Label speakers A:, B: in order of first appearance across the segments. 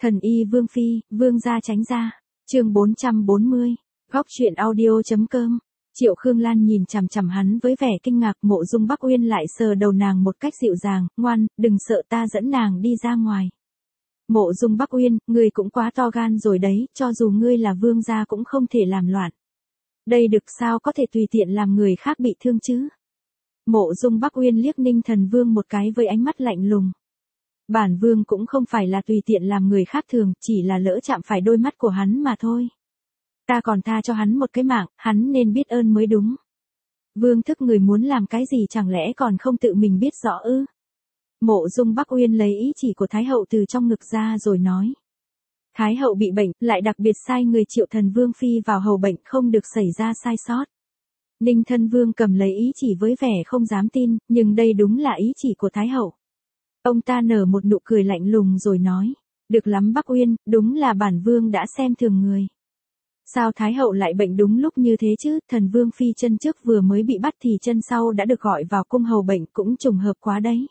A: Thần y Vương Phi, Vương gia tránh ra. Chương 440. Góc truyện audio.com. Triệu Khương Lan nhìn chằm chằm hắn với vẻ kinh ngạc, Mộ Dung Bắc Uyên lại sờ đầu nàng một cách dịu dàng, ngoan, đừng sợ, ta dẫn nàng đi ra ngoài. Mộ Dung Bắc Uyên, ngươi cũng quá to gan rồi đấy, cho dù ngươi là vương gia cũng không thể làm loạn. Đây được sao có thể tùy tiện làm người khác bị thương chứ? Mộ Dung Bắc Uyên liếc Ninh Thần Vương một cái với ánh mắt lạnh lùng. Bản vương cũng không phải là tùy tiện làm người khác thường, chỉ là lỡ chạm phải đôi mắt của hắn mà thôi. Ta còn tha cho hắn một cái mạng, hắn nên biết ơn mới đúng. Vương thức người muốn làm cái gì chẳng lẽ còn không tự mình biết rõ ư? Mộ Dung Bắc Uyên lấy ý chỉ của Thái hậu từ trong ngực ra rồi nói. Thái hậu bị bệnh, lại đặc biệt sai người Triệu Thần Vương Phi vào hầu bệnh, không được xảy ra sai sót. Ninh Thân Vương cầm lấy ý chỉ với vẻ không dám tin, nhưng đây đúng là ý chỉ của Thái hậu. Ông ta nở một nụ cười lạnh lùng rồi nói. Được lắm Bắc Uyên, đúng là bản vương đã xem thường người. Sao Thái hậu lại bệnh đúng lúc như thế chứ? Thần Vương Phi chân trước vừa mới bị bắt thì chân sau đã được gọi vào cung hầu bệnh, cũng trùng hợp quá đấy.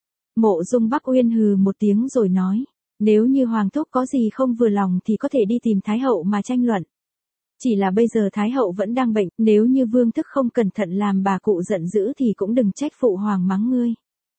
A: Mộ Dung Bắc Uyên hừ một tiếng rồi nói. Nếu như Hoàng thúc có gì không vừa lòng thì có thể đi tìm Thái hậu mà tranh luận. Chỉ là bây giờ Thái hậu vẫn đang bệnh, nếu như vương thức không cẩn thận làm bà cụ giận dữ thì cũng đừng trách phụ hoàng mắng ngươi.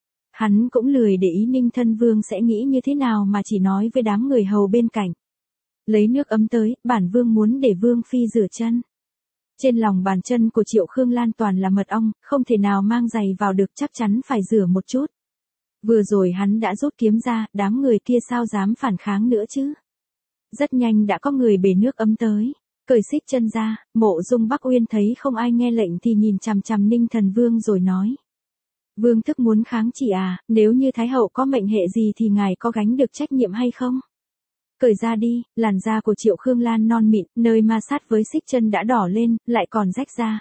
A: Hắn cũng lười để ý Ninh Thân Vương sẽ nghĩ như thế nào mà chỉ nói với đám người hầu bên cạnh. Lấy nước ấm tới, bản vương muốn để vương phi rửa chân. Trên lòng bàn chân của Triệu Khương Lan toàn là mật ong, không thể nào mang giày vào được, chắc chắn phải rửa một chút. Vừa rồi hắn đã rút kiếm ra, đám người kia sao dám phản kháng nữa chứ. Rất nhanh đã có người bê nước ấm tới. Cởi xích chân ra, Mộ Dung Bắc Uyên thấy không ai nghe lệnh thì nhìn chằm chằm Ninh Thần Vương rồi nói. Vương thức muốn kháng chỉ à, nếu như Thái hậu có mệnh hệ gì thì ngài có gánh được trách nhiệm hay không? Cởi ra đi, làn da của Triệu Khương Lan non mịn, nơi ma sát với xích chân đã đỏ lên, lại còn rách ra.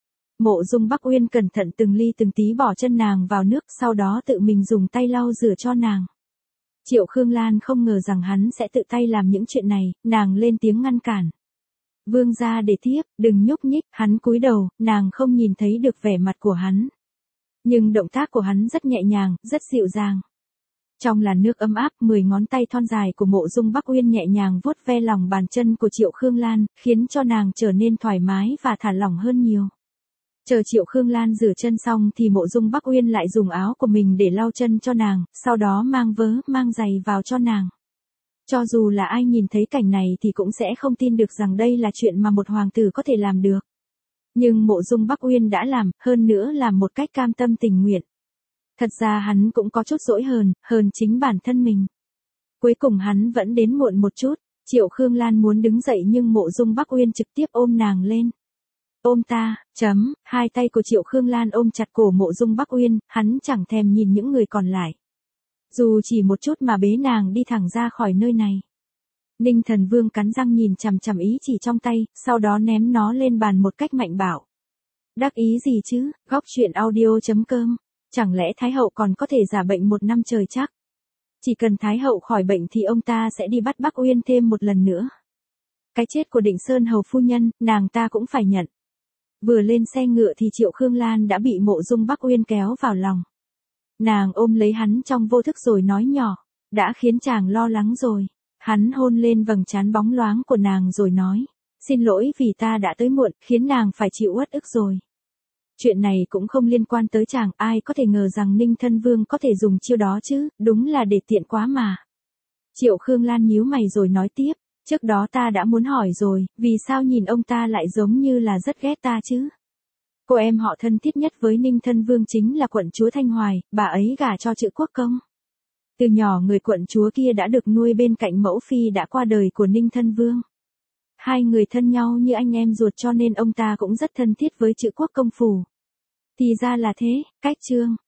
A: Mộ Dung Bắc Uyên cẩn thận từng ly từng tí bỏ chân nàng vào nước, sau đó tự mình dùng tay lau rửa cho nàng. Triệu Khương Lan không ngờ rằng hắn sẽ tự tay làm những chuyện này, nàng lên tiếng ngăn cản. Vương gia để tiếp, đừng nhúc nhích, hắn cúi đầu, nàng không nhìn thấy được vẻ mặt của hắn. Nhưng động tác của hắn rất nhẹ nhàng, rất dịu dàng. Trong làn nước ấm áp, 10 ngón tay thon dài của Mộ Dung Bắc Uyên nhẹ nhàng vuốt ve lòng bàn chân của Triệu Khương Lan, khiến cho nàng trở nên thoải mái và thả lỏng hơn nhiều. Chờ Triệu Khương Lan rửa chân xong thì Mộ Dung Bắc Uyên lại dùng áo của mình để lau chân cho nàng, sau đó mang vớ, mang giày vào cho nàng. Cho dù là ai nhìn thấy cảnh này thì cũng sẽ không tin được rằng đây là chuyện mà một hoàng tử có thể làm được. Nhưng Mộ Dung Bắc Uyên đã làm, hơn nữa làm một cách cam tâm tình nguyện. Thật ra hắn cũng có chút dỗi hờn chính bản thân mình. Cuối cùng hắn vẫn đến muộn một chút, Triệu Khương Lan muốn đứng dậy nhưng Mộ Dung Bắc Uyên trực tiếp ôm nàng lên. Ôm ta, hai tay của Triệu Khương Lan ôm chặt cổ Mộ Dung Bắc Uyên, hắn chẳng thèm nhìn những người còn lại. Dù chỉ một chút mà bế nàng đi thẳng ra khỏi nơi này. Ninh Thần Vương cắn răng nhìn chằm chằm ý chỉ trong tay, sau đó ném nó lên bàn một cách mạnh bạo. Đắc ý gì chứ, góc truyện audio.com. Chẳng lẽ Thái hậu còn có thể giả bệnh 1 năm trời chắc? Chỉ cần Thái hậu khỏi bệnh thì ông ta sẽ đi bắt Bắc Uyên thêm một lần nữa. Cái chết của Định Sơn hầu phu nhân, nàng ta cũng phải nhận. Vừa lên xe ngựa thì Triệu Khương Lan đã bị Mộ Dung Bắc Uyên kéo vào lòng. Nàng ôm lấy hắn trong vô thức rồi nói nhỏ, đã khiến chàng lo lắng rồi. Hắn hôn lên vầng trán bóng loáng của nàng rồi nói, xin lỗi vì ta đã tới muộn, khiến nàng phải chịu uất ức rồi. Chuyện này cũng không liên quan tới chàng, ai có thể ngờ rằng Ninh Thân Vương có thể dùng chiêu đó chứ, đúng là để tiện quá mà. Triệu Khương Lan nhíu mày rồi nói tiếp, trước đó ta đã muốn hỏi rồi, vì sao nhìn ông ta lại giống như là rất ghét ta chứ? Cô em họ thân thiết nhất với Ninh Thân Vương chính là quận chúa Thanh Hoài, bà ấy gả cho Trữ Quốc Công. Từ nhỏ người quận chúa kia đã được nuôi bên cạnh mẫu phi đã qua đời của Ninh Thân Vương. Hai người thân nhau như anh em ruột cho nên ông ta cũng rất thân thiết với Trữ Quốc Công phủ. Thì ra là thế, cách chương.